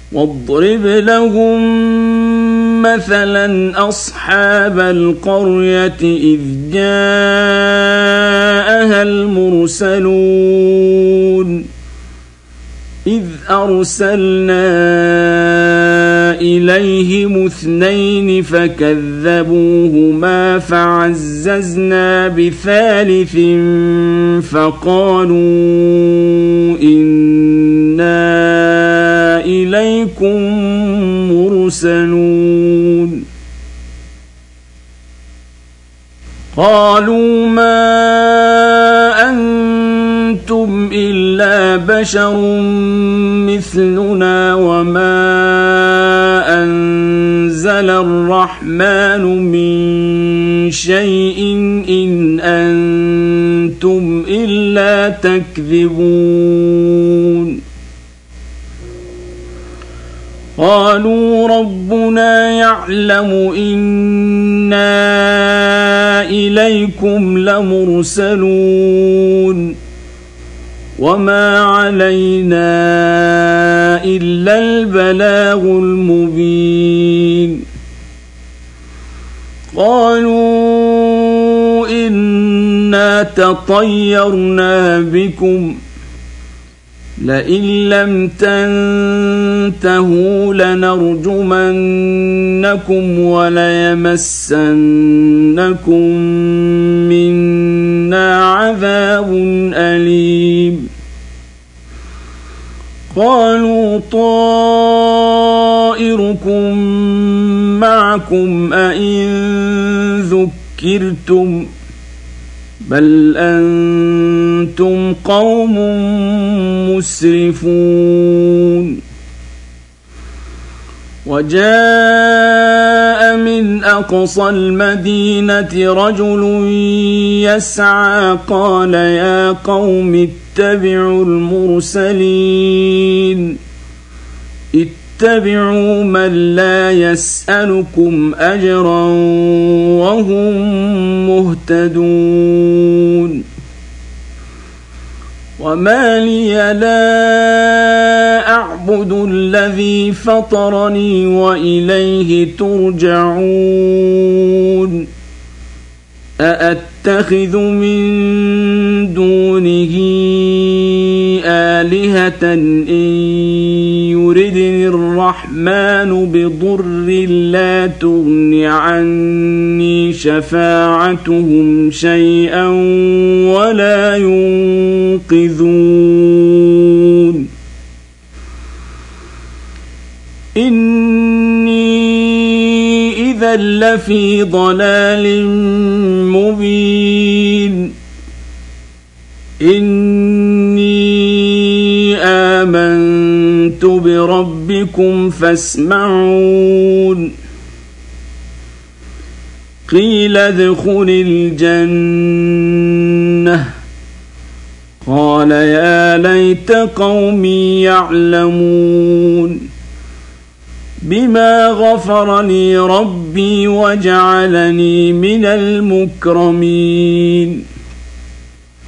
واضرب لهم مثلا أصحاب القرية إذ جاءها المرسلون إذ أرسلنا إليهم 2 فكذبوهما فعززنا بثالث فقالوا إنا إليكم مرسلون قالوا ما أنتم إلا بشر مثلنا وما أنزل الرحمن من شيء إن أنتم إلا تكذبون قالوا ربنا يعلم إنا إليكم لمرسلون وما علينا إلا البلاغ المبين قالوا إنا تطيرنا بكم لئن لم تنتهوا لنرجمنكم وليمسنكم منا عذاب أليم قالوا طائركم معكم أئن ذكرتم بل أنتم قوم مسرفون وجاء من أقصى المدينة رجل يسعى قال يا قوم اتبعوا المرسلين اتبعوا من لا يسألكم أجرا وهم مهتدون وما لي لا أعبد الذي فطرني وإليه ترجعون أأتخذ من دونه آلهة إن يردني الرحمن بضر لا تغن عني شفاعتهم شيئا ولا ينقذون إني إذا لفي ضلال مبين إني آمنت بربكم فاسمعون قيل ادخل الجنة قال يا ليت قومي يعلمون بما غفر لي ربي وجعلني من المكرمين